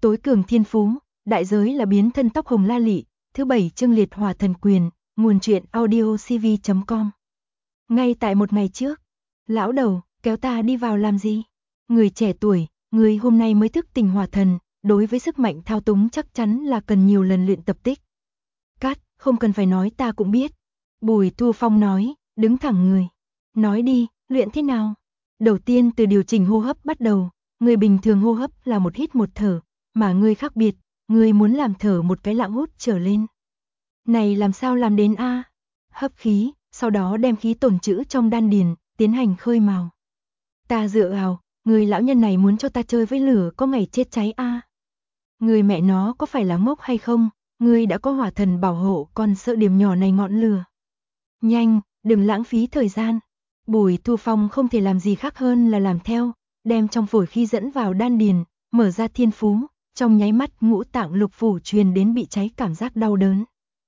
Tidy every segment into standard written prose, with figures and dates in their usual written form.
tối cường thiên phú, đại giới là biến thân tóc hồng la lị, thứ 7 chương liệt hỏa thần quyền, nguồn truyện audiocv.com. Ngay tại một ngày trước, lão đầu, kéo ta đi vào làm gì? Người trẻ tuổi, người hôm nay mới thức tỉnh hỏa thần, đối với sức mạnh thao túng chắc chắn là cần nhiều lần luyện tập tích. Cát, không cần phải nói ta cũng biết. Bùi Thu Phong nói, đứng thẳng người. Nói đi, luyện thế nào? Đầu tiên từ điều chỉnh hô hấp bắt đầu, người bình thường hô hấp là một hít một thở, mà người khác biệt, người muốn làm thở một cái lặng hút trở lên. Này làm sao làm đến a? Hấp khí, sau đó đem khí tồn trữ trong đan điền, tiến hành khơi mào. Ta dựa vào, người lão nhân này muốn cho ta chơi với lửa có ngày chết cháy a. Người mẹ nó có phải là ngốc hay không? Người đã có hỏa thần bảo hộ còn sợ điểm nhỏ này ngọn lửa. Nhanh, đừng lãng phí thời gian. Bùi Thu Phong không thể làm gì khác hơn là làm theo, đem trong phổi khí dẫn vào đan điền, mở ra thiên phú, trong nháy mắt ngũ tạng lục phủ truyền đến bị cháy cảm giác đau đớn.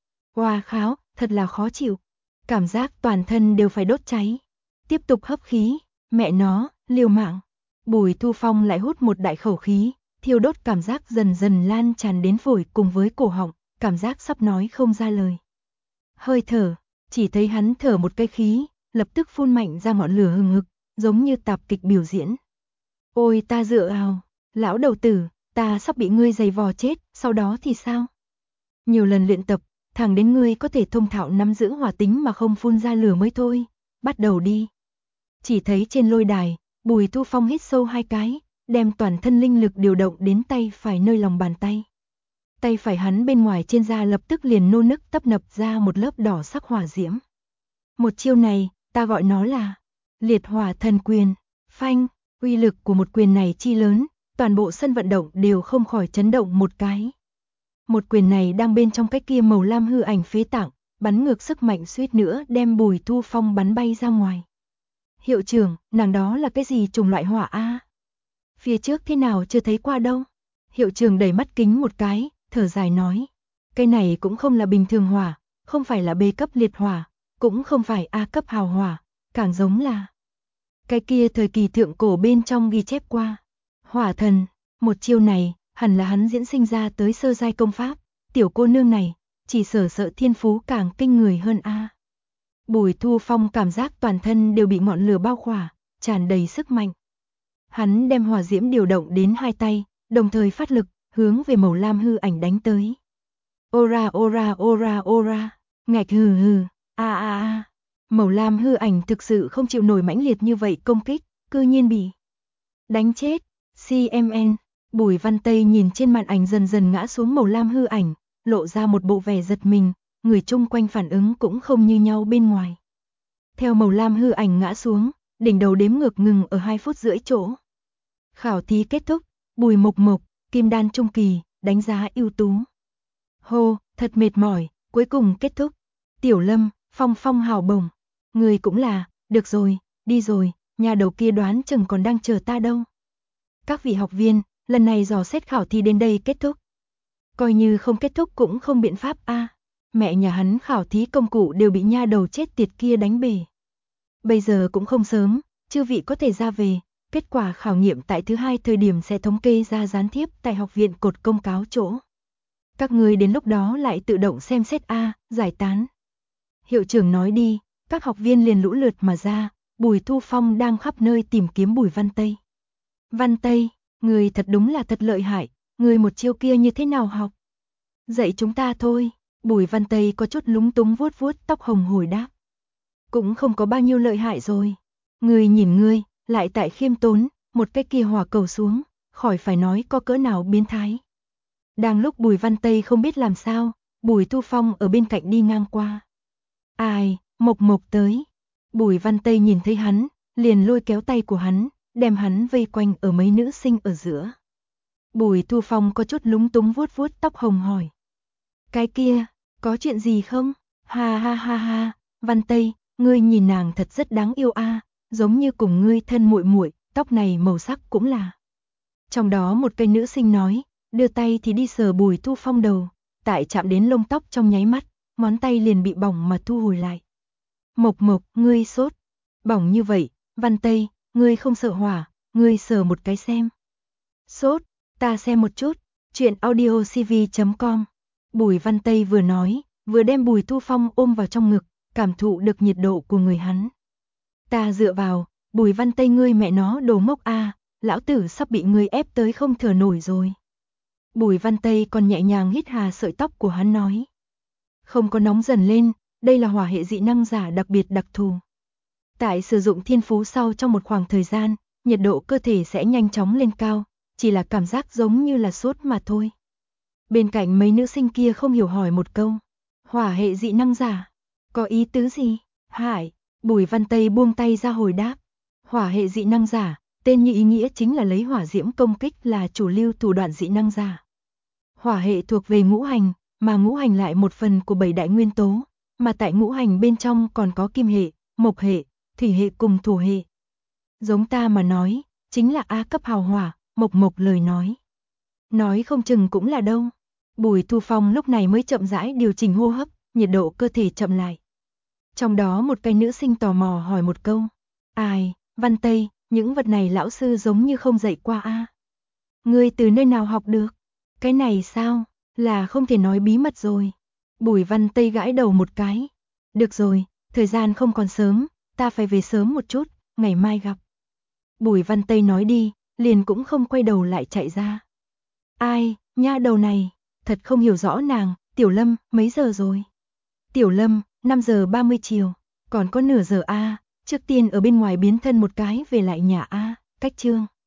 Oa kháo, thật là khó chịu. Cảm giác toàn thân đều phải đốt cháy. Tiếp tục hấp khí, mẹ nó, liều mạng. Bùi Thu Phong lại hút một đại khẩu khí, thiêu đốt cảm giác dần dần lan tràn đến phổi cùng với cổ họng, cảm giác sắp nói không ra lời. Hơi thở, chỉ thấy hắn thở một cái khí, lập tức phun mạnh ra ngọn lửa hừng hực, giống như tạp kịch biểu diễn. Ôi ta dựa vào, lão đầu tử, ta sắp bị ngươi giày vò chết, sau đó thì sao? Nhiều lần luyện tập, thẳng đến ngươi có thể thông thạo nắm giữ hỏa tính mà không phun ra lửa mới thôi. Bắt đầu đi. Chỉ thấy trên lôi đài, Bùi Thu Phong hít sâu 2 cái, đem toàn thân linh lực điều động đến tay phải nơi lòng bàn tay. Tay phải hắn bên ngoài trên da lập tức liền nô nức tấp nập ra một lớp đỏ sắc hỏa diễm. Một chiêu này, ta gọi nó là liệt hỏa thần quyền. Phanh, uy lực của một quyền này chi lớn, toàn bộ sân vận động đều không khỏi chấn động một cái. Một quyền này đang bên trong cái kia màu lam hư ảnh phế tạng, bắn ngược sức mạnh suýt nữa đem Bùi Thu Phong bắn bay ra ngoài. Hiệu trưởng, nàng đó là cái gì chủng loại hỏa a? Phía trước thế nào chưa thấy qua đâu? Hiệu trưởng đẩy mắt kính một cái, thở dài nói. Cái này cũng không là bình thường hỏa, không phải là B cấp liệt hỏa, cũng không phải A cấp hào hỏa, càng giống là cái kia thời kỳ thượng cổ bên trong ghi chép qua. Hỏa thần, một chiêu này, hẳn là hắn diễn sinh ra tới sơ giai công pháp, tiểu cô nương này, chỉ sợ thiên phú càng kinh người hơn a. Bùi Thu Phong cảm giác toàn thân đều bị ngọn lửa bao khỏa, tràn đầy sức mạnh. Hắn đem hỏa diễm điều động đến 2 tay, đồng thời phát lực, hướng về màu lam hư ảnh đánh tới. Ora ora ora ora, ngạch hừ hừ, a a a. Màu lam hư ảnh thực sự không chịu nổi mãnh liệt như vậy công kích, cư nhiên bị đánh chết. CMN, Bùi Văn Tây nhìn trên màn ảnh dần dần ngã xuống màu lam hư ảnh, lộ ra một bộ vẻ giật mình, người chung quanh phản ứng cũng không như nhau bên ngoài. Theo màu lam hư ảnh ngã xuống, đỉnh đầu đếm ngược ngừng ở 2 phút rưỡi chỗ. Khảo thí kết thúc, Bùi Mộc Mộc, kim đan trung kỳ, đánh giá ưu tú. Hô, thật mệt mỏi, cuối cùng kết thúc. Tiểu Lâm, phong phong hào bổng. Người cũng là, được rồi, đi rồi, nhà đầu kia đoán chừng còn đang chờ ta đâu. Các vị học viên, lần này dò xét khảo thi đến đây kết thúc. Coi như không kết thúc cũng không biện pháp a. Mẹ nhà hắn khảo thí công cụ đều bị nha đầu chết tiệt kia đánh bể. Bây giờ cũng không sớm, chư vị có thể ra về, kết quả khảo nghiệm tại thứ 2 thời điểm sẽ thống kê ra gián tiếp tại học viện cột công cáo chỗ. Các người đến lúc đó lại tự động xem xét a, giải tán. Hiệu trưởng nói đi, các học viên liền lũ lượt mà ra, Bùi Thu Phong đang khắp nơi tìm kiếm Bùi Văn Tây. Văn Tây, người thật đúng là thật lợi hại, người một chiêu kia như thế nào học? Dạy chúng ta thôi, Bùi Văn Tây có chút lúng túng vuốt vuốt tóc hồng hồi đáp. Cũng không có bao nhiêu lợi hại rồi. Người nhìn ngươi, lại tại khiêm tốn, một cái kia hỏa cầu xuống, khỏi phải nói có cỡ nào biến thái. Đang lúc Bùi Văn Tây không biết làm sao, Bùi Thu Phong ở bên cạnh đi ngang qua. Ai, Mộc Mộc tới. Bùi Văn Tây nhìn thấy hắn, liền lôi kéo tay của hắn, đem hắn vây quanh ở mấy nữ sinh ở giữa. Bùi Thu Phong có chút lúng túng vuốt vuốt tóc hồng hỏi. Cái kia, có chuyện gì không? Ha ha ha ha, Văn Tây, ngươi nhìn nàng thật rất đáng yêu a, giống như cùng ngươi thân muội muội, tóc này màu sắc cũng là. Trong đó một cây nữ sinh nói, đưa tay thì đi sờ Bùi Thu Phong đầu, tại chạm đến lông tóc trong nháy mắt, ngón tay liền bị bỏng mà thu hồi lại. Mộc Mộc, ngươi sốt, bỏng như vậy, Văn Tây, ngươi không sợ hỏa, ngươi sờ một cái xem. Sốt, ta xem một chút, Chuyện audiocv.com. Bùi Văn Tây vừa nói, vừa đem Bùi Thu Phong ôm vào trong ngực, cảm thụ được nhiệt độ của người hắn. Ta dựa vào, Bùi Văn Tây ngươi mẹ nó đồ ngốc a, lão tử sắp bị ngươi ép tới không thở nổi rồi. Bùi Văn Tây còn nhẹ nhàng hít hà sợi tóc của hắn nói. Không có nóng dần lên, đây là hỏa hệ dị năng giả đặc biệt đặc thù. Tại sử dụng thiên phú sau trong một khoảng thời gian, nhiệt độ cơ thể sẽ nhanh chóng lên cao, chỉ là cảm giác giống như là sốt mà thôi. Bên cạnh mấy nữ sinh kia không hiểu hỏi một câu. Hỏa hệ dị năng giả? Có ý tứ gì? Hải, Bùi Văn Tây buông tay ra hồi đáp. Hỏa hệ dị năng giả, tên như ý nghĩa chính là lấy hỏa diễm công kích là chủ lưu thủ đoạn dị năng giả. Hỏa hệ thuộc về ngũ hành, mà ngũ hành lại một phần của 7 đại nguyên tố, mà tại ngũ hành bên trong còn có kim hệ, mộc hệ, thủy hệ cùng thổ hệ. Giống ta mà nói, chính là A cấp hào hỏa, mộc lời nói. Nói không chừng cũng là đâu. Bùi Thu Phong lúc này mới chậm rãi điều chỉnh hô hấp, nhiệt độ cơ thể chậm lại. Trong đó một cái nữ sinh tò mò hỏi một câu. Ai, Văn Tây, những vật này lão sư giống như không dạy qua a. Ngươi từ nơi nào học được? Cái này sao? Là không thể nói bí mật rồi. Bùi Văn Tây gãi đầu một cái. Được rồi, thời gian không còn sớm, ta phải về sớm một chút, ngày mai gặp. Bùi Văn Tây nói đi, liền cũng không quay đầu lại chạy ra. Ai, nha đầu này, thật không hiểu rõ nàng, Tiểu Lâm, mấy giờ rồi? Tiểu Lâm, 5 giờ 30 chiều, còn có nửa giờ a, trước tiên ở bên ngoài biến thân một cái về lại nhà a, cách chương.